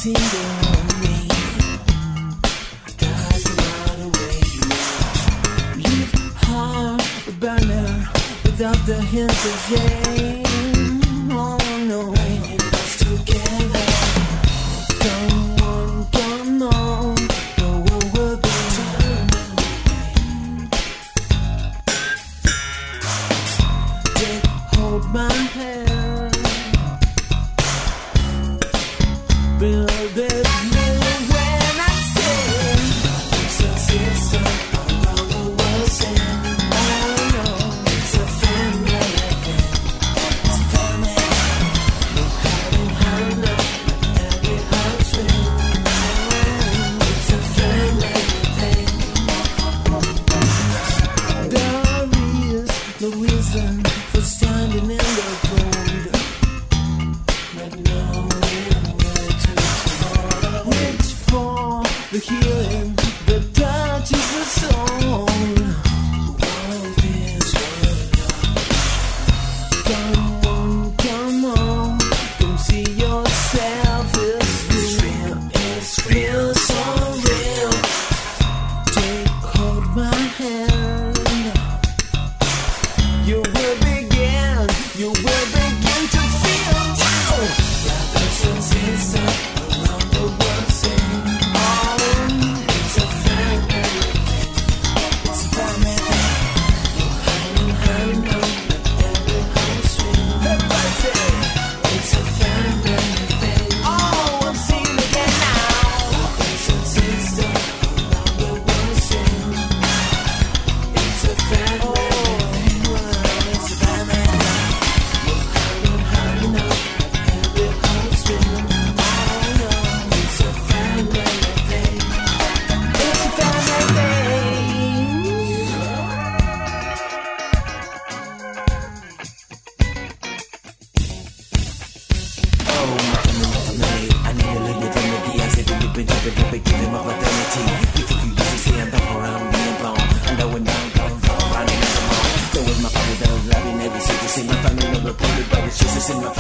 Without the hint of shame, oh no, bringing us together. Come on, come on, go over the Take hold my hand, build it new when I say, it's a sister around the world saying, oh no. The reason for standing in the cold, not knowing where to turn. Reach for the healing that touches the soul. World is love. Come on, come see yourself. It's real, so real. Take hold my hand. You will begin to feel brothers and sisters around the world sing. Oh, it's a family thing. It's a family thing. Hiding every house swing. Everybody say, it's a family thing. Oh, I'm singing again now. Brothers and sisters around the world sing. It's a family thing. In my